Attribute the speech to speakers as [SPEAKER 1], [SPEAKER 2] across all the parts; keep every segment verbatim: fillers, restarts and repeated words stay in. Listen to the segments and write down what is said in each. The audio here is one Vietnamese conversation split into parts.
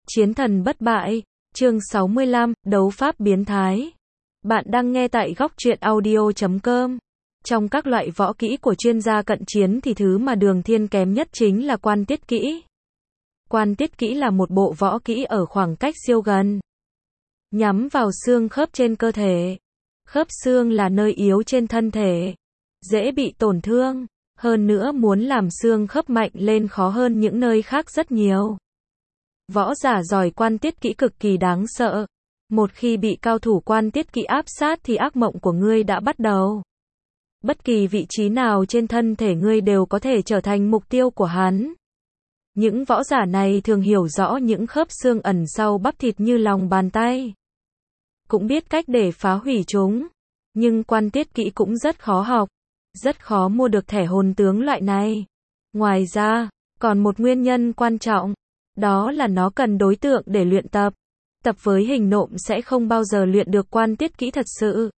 [SPEAKER 1] Chiến thần bất bại, chương sáu mươi lăm, đấu pháp biến thái. Bạn đang nghe tại góc truyện audio chấm com. Trong các loại võ kỹ của chuyên gia cận chiến thì thứ mà Đường Thiên kém nhất chính là quan tiết kỹ. Quan tiết kỹ là một bộ võ kỹ ở khoảng cách siêu gần, nhắm vào xương khớp trên cơ thể. Khớp xương là nơi yếu trên thân thể, dễ bị tổn thương, hơn nữa muốn làm xương khớp mạnh lên khó hơn những nơi khác rất nhiều. Võ giả giỏi quan tiết kỹ cực kỳ đáng sợ. Một khi bị cao thủ quan tiết kỹ áp sát thì ác mộng của ngươi đã bắt đầu. Bất kỳ vị trí nào trên thân thể ngươi đều có thể trở thành mục tiêu của hắn. Những võ giả này thường hiểu rõ những khớp xương ẩn sau bắp thịt như lòng bàn tay, cũng biết cách để phá hủy chúng. Nhưng quan tiết kỹ cũng rất khó học, rất khó mua được thẻ hồn tướng loại này. Ngoài ra, còn một nguyên nhân quan trọng, đó là nó cần đối tượng để luyện tập. Tập với hình nộm sẽ không bao giờ luyện được quan tiết kỹ thật sự.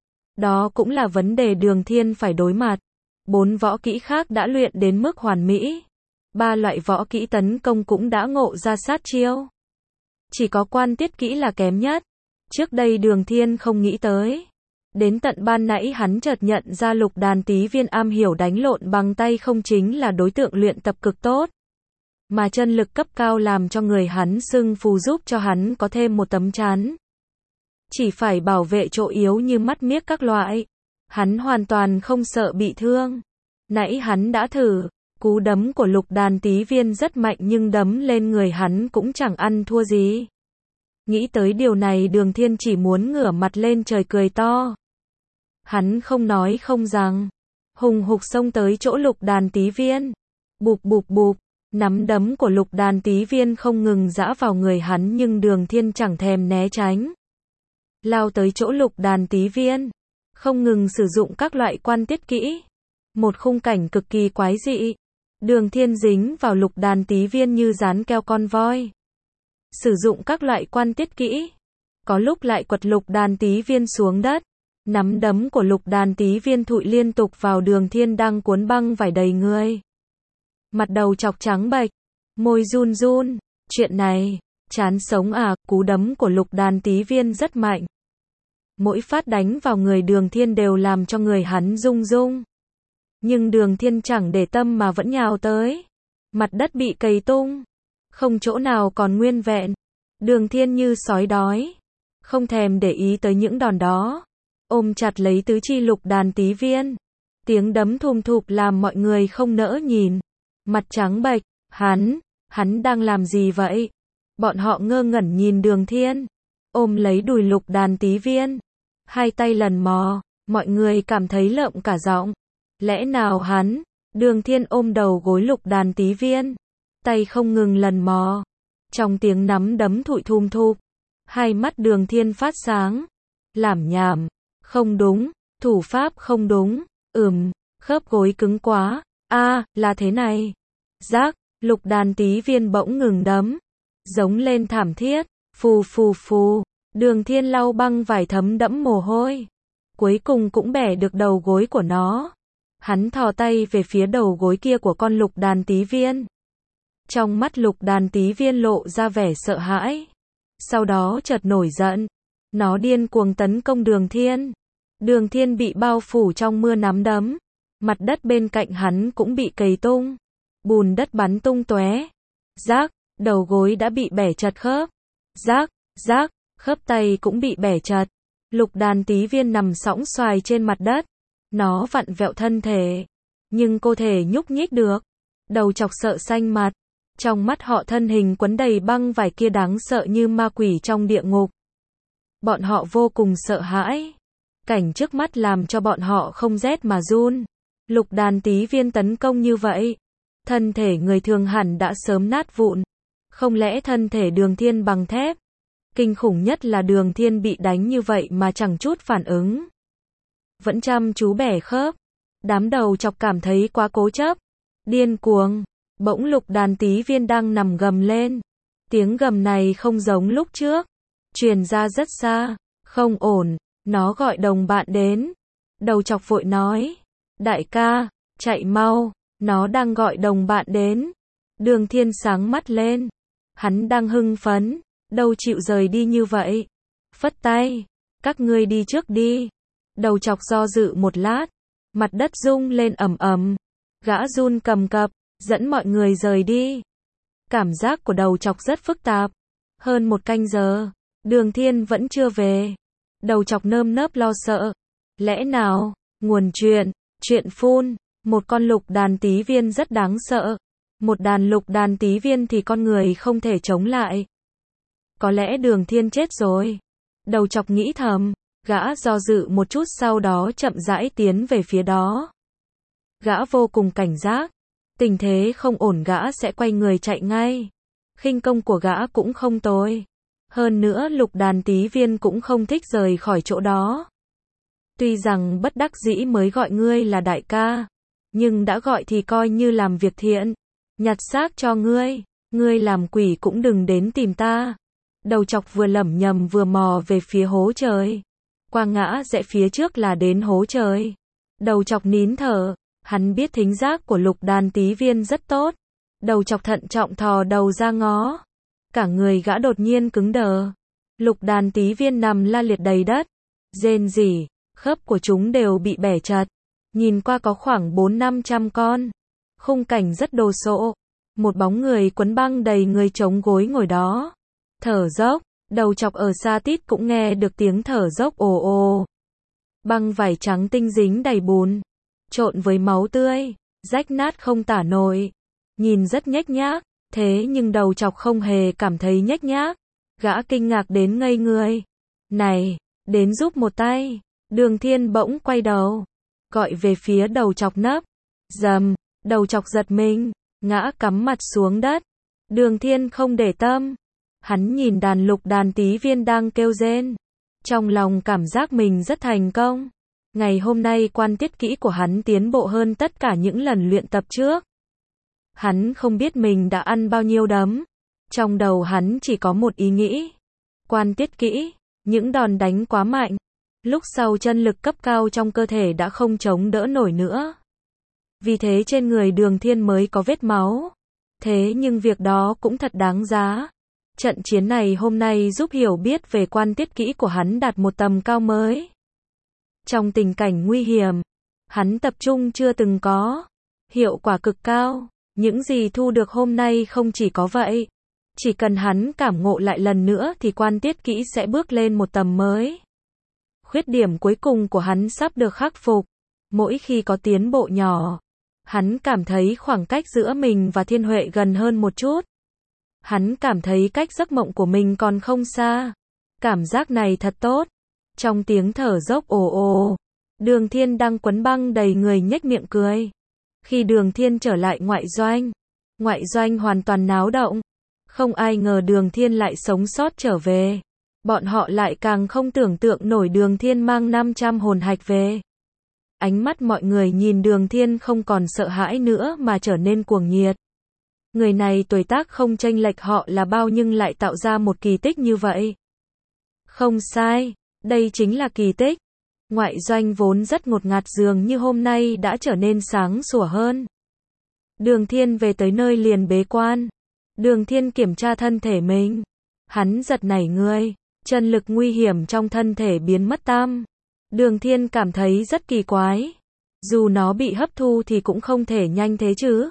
[SPEAKER 1] Đó cũng là vấn đề Đường Thiên phải đối mặt. Bốn võ kỹ khác đã luyện đến mức hoàn mỹ. Ba loại võ kỹ tấn công cũng đã ngộ ra sát chiêu. Chỉ có quan tiết kỹ là kém nhất. Trước đây Đường Thiên không nghĩ tới. Đến tận ban nãy hắn chợt nhận ra Lục Đàn Tý Viên am hiểu đánh lộn bằng tay không chính là đối tượng luyện tập cực tốt. Mà chân lực cấp cao làm cho người hắn xưng phù giúp cho hắn có thêm một tấm chắn. Chỉ phải bảo vệ chỗ yếu như mắt miếc các loại. Hắn hoàn toàn không sợ bị thương. Nãy hắn đã thử, cú đấm của Lục Đàn Tý Viên rất mạnh nhưng đấm lên người hắn cũng chẳng ăn thua gì. Nghĩ tới điều này Đường Thiên chỉ muốn ngửa mặt lên trời cười to. Hắn không nói không rằng, hùng hục xông tới chỗ Lục Đàn Tý Viên. Bụp bụp bụp. Nắm đấm của Lục Đàn Tý Viên không ngừng giã vào người hắn nhưng Đường Thiên chẳng thèm né tránh. Lao tới chỗ Lục Đàn Tý Viên, không ngừng sử dụng các loại quan tiết kỹ. Một khung cảnh cực kỳ quái dị. Đường Thiên dính vào Lục Đàn Tý Viên như dán keo con voi. Sử dụng các loại quan tiết kỹ. Có lúc lại quật Lục Đàn Tý Viên xuống đất. Nắm đấm của Lục Đàn Tý Viên thụi liên tục vào Đường Thiên đang cuốn băng vải đầy người. Mặt đầu chọc trắng bệch, môi run run, chuyện này, chán sống à, cú đấm của Lục Đàn Tý Viên rất mạnh. Mỗi phát đánh vào người Đường Thiên đều làm cho người hắn rung rung. Nhưng Đường Thiên chẳng để tâm mà vẫn nhào tới. Mặt đất bị cày tung, không chỗ nào còn nguyên vẹn. Đường Thiên như sói đói, không thèm để ý tới những đòn đó. Ôm chặt lấy tứ chi Lục Đàn Tý Viên. Tiếng đấm thùm thụp làm mọi người không nỡ nhìn. Mặt trắng bệch, hắn, hắn đang làm gì vậy? Bọn họ ngơ ngẩn nhìn Đường Thiên, ôm lấy đùi Lục Đàn Tý Viên, hai tay lần mò, mọi người cảm thấy lợm cả giọng. Lẽ nào hắn? Đường Thiên ôm đầu gối Lục Đàn Tý Viên, tay không ngừng lần mò. Trong tiếng nắm đấm thụi thùm thụp, hai mắt Đường Thiên phát sáng. Lảm nhảm, không đúng, thủ pháp không đúng, ừm, khớp gối cứng quá. A, à, là thế này. Rác, Lục Đàn Tý Viên bỗng ngừng đấm, giống lên thảm thiết, phù phù phù. Đường Thiên lau băng vải thấm đẫm mồ hôi, cuối cùng cũng bẻ được đầu gối của nó. Hắn thò tay về phía đầu gối kia của con Lục Đàn Tý Viên. Trong mắt Lục Đàn Tý Viên lộ ra vẻ sợ hãi, sau đó chợt nổi giận, nó điên cuồng tấn công Đường Thiên. Đường Thiên bị bao phủ trong mưa nắm đấm. Mặt đất bên cạnh hắn cũng bị cày tung, bùn đất bắn tung tóe. Rác, đầu gối đã bị bẻ chật khớp. Rác, rác, khớp tay cũng bị bẻ chật. Lục Đàn Tý Viên nằm sõng xoài trên mặt đất. Nó vặn vẹo thân thể, nhưng cô thể nhúc nhích được. Đầu chọc sợ xanh mặt. Trong mắt họ thân hình quấn đầy băng vải kia đáng sợ như ma quỷ trong địa ngục. Bọn họ vô cùng sợ hãi. Cảnh trước mắt làm cho bọn họ không rét mà run. Lục Đàn Tý Viên tấn công như vậy, thân thể người thường hẳn đã sớm nát vụn. Không lẽ thân thể Đường Thiên bằng thép? Kinh khủng nhất là Đường Thiên bị đánh như vậy mà chẳng chút phản ứng, vẫn chăm chú bẻ khớp. Đám đầu chọc cảm thấy quá cố chấp, điên cuồng. Bỗng Lục Đàn Tý Viên đang nằm gầm lên. Tiếng gầm này không giống lúc trước, truyền ra rất xa. Không ổn, nó gọi đồng bạn đến. Đầu chọc vội nói, đại ca, chạy mau, nó đang gọi đồng bạn đến. Đường Thiên sáng mắt lên, Hắn đang hưng phấn, đâu chịu rời đi như vậy. Phất tay, các ngươi đi trước đi. Đầu chọc do dự một lát, mặt đất rung lên ầm ầm, gã run cầm cập, dẫn mọi người rời đi. Cảm giác của đầu chọc rất phức tạp. Hơn một canh giờ, Đường Thiên vẫn chưa về. Đầu chọc nơm nớp lo sợ. Lẽ nào, nguồn chuyện, chuyện phun, một con lục đàn tí viên rất đáng sợ. Một đàn lục đàn tí viên thì con người không thể chống lại. Có lẽ Đường Thiên chết rồi. Đầu chọc nghĩ thầm, gã do dự một chút sau đó chậm rãi tiến về phía đó. Gã vô cùng cảnh giác. Tình thế không ổn gã sẽ quay người chạy ngay. Khinh công của gã cũng không tồi. Hơn nữa lục đàn tí viên cũng không thích rời khỏi chỗ đó. Tuy rằng bất đắc dĩ mới gọi ngươi là đại ca, nhưng đã gọi thì coi như làm việc thiện. Nhặt xác cho ngươi, ngươi làm quỷ cũng đừng đến tìm ta. Đầu chọc vừa lẩm nhẩm vừa mò về phía hố trời. Qua ngã rẽ phía trước là đến hố trời. Đầu chọc nín thở, hắn biết thính giác của lục đàn tí viên rất tốt. Đầu chọc thận trọng thò đầu ra ngó. Cả người gã đột nhiên cứng đờ. Lục đàn tí viên nằm la liệt đầy đất. Rên rỉ, khớp của chúng đều bị bẻ chật. Nhìn qua có khoảng bốn năm trăm con. Khung cảnh rất đồ sộ. Một bóng người quấn băng đầy người chống gối ngồi đó. Thở dốc, đầu chọc ở xa tít cũng nghe được tiếng thở dốc ồ ồ. Băng vải trắng tinh dính đầy bùn, trộn với máu tươi, rách nát không tả nổi. Nhìn rất nhếch nhác, thế nhưng đầu chọc không hề cảm thấy nhếch nhác. Gã kinh ngạc đến ngây người. Này, đến giúp một tay. Đường Thiên bỗng quay đầu, gọi về phía đầu chọc nấp. Dầm, đầu chọc giật mình, ngã cắm mặt xuống đất. Đường Thiên không để tâm. Hắn nhìn đàn lục đàn tí viên đang kêu rên. Trong lòng cảm giác mình rất thành công. Ngày hôm nay quan tiết kỹ của hắn tiến bộ hơn tất cả những lần luyện tập trước. Hắn không biết mình đã ăn bao nhiêu đấm. Trong đầu hắn chỉ có một ý nghĩ. Quan tiết kỹ, những đòn đánh quá mạnh. Lúc sau chân lực cấp cao trong cơ thể đã không chống đỡ nổi nữa. Vì thế trên người Đường Thiên mới có vết máu. Thế nhưng việc đó cũng thật đáng giá. Trận chiến này hôm nay giúp hiểu biết về quan tiết kỹ của hắn đạt một tầm cao mới. Trong tình cảnh nguy hiểm, hắn tập trung chưa từng có. Hiệu quả cực cao. Những gì thu được hôm nay không chỉ có vậy. Chỉ cần hắn cảm ngộ lại lần nữa thì quan tiết kỹ sẽ bước lên một tầm mới. Khuyết điểm cuối cùng của hắn sắp được khắc phục. Mỗi khi có tiến bộ nhỏ, hắn cảm thấy khoảng cách giữa mình và Thiên Huệ gần hơn một chút. Hắn cảm thấy cách giấc mộng của mình còn không xa. Cảm giác này thật tốt. Trong tiếng thở dốc ồ ồ, Đường Thiên đang quấn băng đầy người nhếch miệng cười. Khi Đường Thiên trở lại ngoại doanh, ngoại doanh hoàn toàn náo động. Không ai ngờ Đường Thiên lại sống sót trở về. Bọn họ lại càng không tưởng tượng nổi Đường Thiên mang năm trăm hồn hạch về. Ánh mắt mọi người nhìn Đường Thiên không còn sợ hãi nữa mà trở nên cuồng nhiệt. Người này tuổi tác không chênh lệch họ là bao nhưng lại tạo ra một kỳ tích như vậy. Không sai, đây chính là kỳ tích. Ngoại doanh vốn rất ngột ngạt dường như hôm nay đã trở nên sáng sủa hơn. Đường Thiên về tới nơi liền bế quan. Đường Thiên kiểm tra thân thể mình. Hắn giật nảy người, chân lực nguy hiểm trong thân thể biến mất tam. Đường Thiên cảm thấy rất kỳ quái. Dù nó bị hấp thu thì cũng không thể nhanh thế chứ.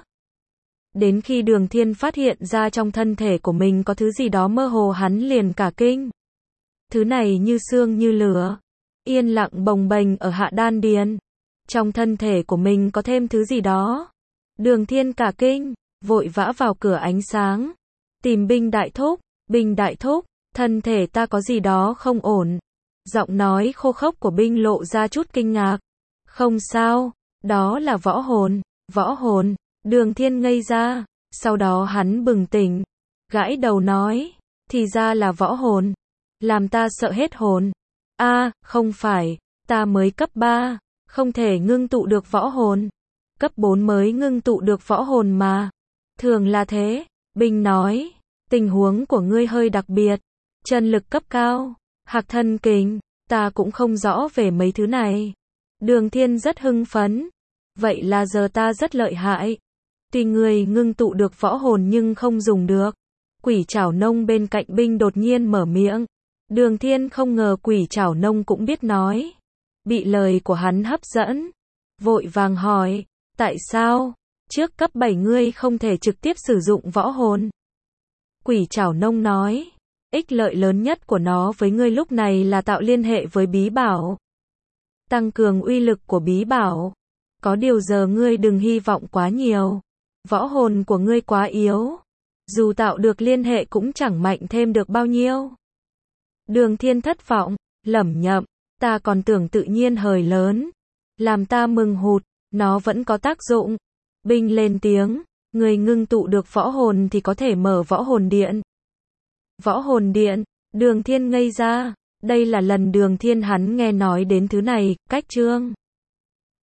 [SPEAKER 1] Đến khi Đường Thiên phát hiện ra trong thân thể của mình có thứ gì đó mơ hồ hắn liền cả kinh. Thứ này như xương như lửa, yên lặng bồng bềnh ở hạ đan điền. Trong thân thể của mình có thêm thứ gì đó. Đường Thiên cả kinh, vội vã vào cửa ánh sáng. Tìm Binh Đại Thúc, Binh Đại Thúc, thân thể ta có gì đó không ổn. Giọng nói khô khốc của Binh lộ ra chút kinh ngạc. Không sao, đó là võ hồn, võ hồn. Đường Thiên ngây ra, sau đó hắn bừng tỉnh, gãi đầu nói, thì ra là võ hồn, làm ta sợ hết hồn. A, à, không phải, ta mới cấp ba, không thể ngưng tụ được võ hồn. Cấp bốn mới ngưng tụ được võ hồn mà. Thường là thế, Binh nói, tình huống của ngươi hơi đặc biệt, chân lực cấp cao, hạc thân kình, ta cũng không rõ về mấy thứ này. Đường Thiên rất hưng phấn, vậy là giờ ta rất lợi hại. Tuy ngươi ngưng tụ được võ hồn nhưng không dùng được. Quỷ Trảo Nông bên cạnh binh đột nhiên mở miệng. Đường Thiên không ngờ Quỷ Trảo Nông cũng biết nói. Bị lời của hắn hấp dẫn. Vội vàng hỏi, tại sao? Trước cấp bảy ngươi không thể trực tiếp sử dụng võ hồn. Quỷ Trảo Nông nói, ích lợi lớn nhất của nó với ngươi lúc này là tạo liên hệ với bí bảo. Tăng cường uy lực của bí bảo. Có điều giờ ngươi đừng hy vọng quá nhiều. Võ hồn của ngươi quá yếu. Dù tạo được liên hệ cũng chẳng mạnh thêm được bao nhiêu. Đường Thiên thất vọng, lẩm nhẩm, ta còn tưởng tự nhiên hời lớn. Làm ta mừng hụt, nó vẫn có tác dụng. Binh lên tiếng, người ngưng tụ được võ hồn thì có thể mở võ hồn điện. Võ hồn điện, Đường Thiên ngây ra. Đây là lần Đường Thiên hắn nghe nói đến thứ này, cách chương